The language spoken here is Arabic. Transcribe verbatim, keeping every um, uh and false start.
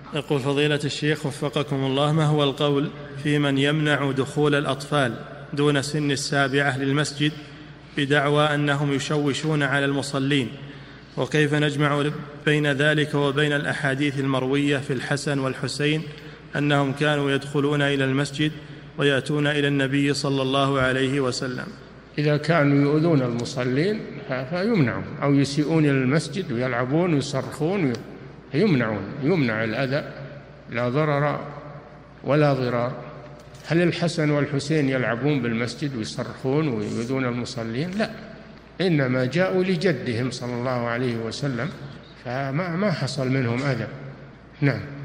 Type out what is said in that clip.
يقول فضيلة الشيخ وفقكم الله، ما هو القول في من يمنع دخول الأطفال دون سن السابعة للمسجد بدعوى أنهم يشوشون على المصلين، وكيف نجمع بين ذلك وبين الأحاديث المروية في الحسن والحسين أنهم كانوا يدخلون إلى المسجد ويأتون إلى النبي صلى الله عليه وسلم؟ إذا كانوا يؤذون المصلين فيمنعون، أو يسيئون إلى المسجد ويلعبون ويصرخون فيمنعون، يمنع الأذى، لا ضرر ولا ضرار. هل الحسن والحسين يلعبون بالمسجد ويصرخون ويؤذون المصلين؟ لا، إنما جاءوا لجدهم صلى الله عليه وسلم، فما ما حصل منهم أذى. نعم.